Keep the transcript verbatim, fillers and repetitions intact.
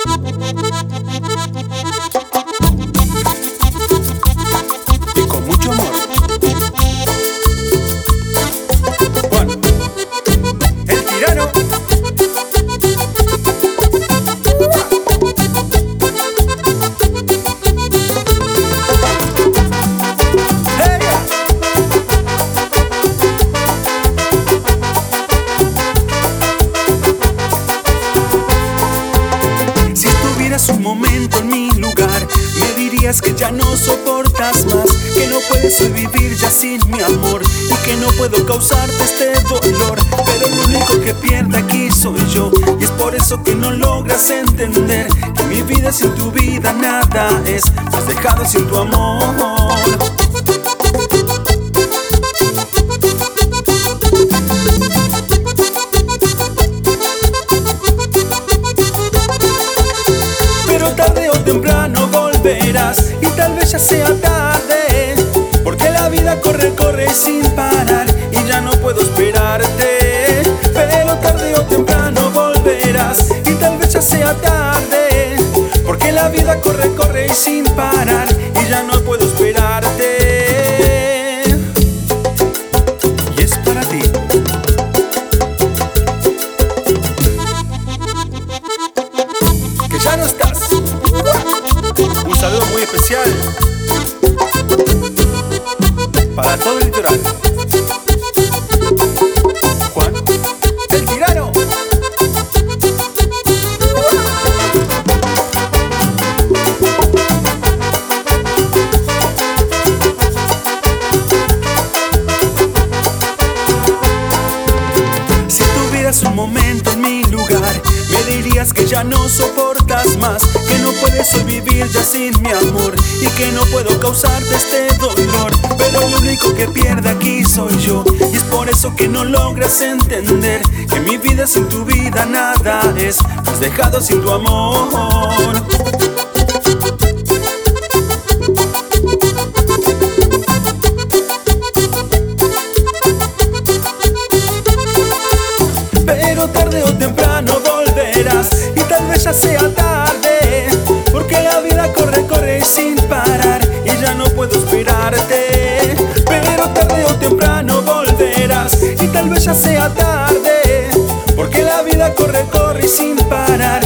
Y con mucho amor. Juan, el tirano. Si estuvieras un momento en mi lugar, me dirías que ya no soportas más, que no puedes vivir ya sin mi amor y que no puedo causarte este dolor. Pero lo único que pierde aquí soy yo, y es por eso que no logras entender que mi vida sin tu vida nada es. Me has dejado sin tu amor. Tarde o temprano volverás y tal vez ya sea tarde, porque la vida corre, corre sin parar y ya no puedo esperarte. Pero tarde o temprano volverás y tal vez ya sea tarde, porque la vida corre, corre sin parar y ya no puedo esperarte. Y es para ti. Que ya no estás. Un saludo muy especial para todo el litoral. Juan, el tirano. Si tuvieras un momento en mi lugar, me dirías que ya no soportas más, que no puedes hoy vivir ya sin mi amor y que no puedo causarte este dolor. Pero lo único que pierde aquí soy yo, y es por eso que no logras entender que mi vida sin tu vida nada es. Me has dejado sin tu amor. Pero tarde o temprano volverás y tal vez ya sea tarde, porque la vida corre, corre sin parar y ya no puedo esperarte. Pero tarde o temprano volverás y tal vez ya sea tarde, porque la vida corre, corre sin parar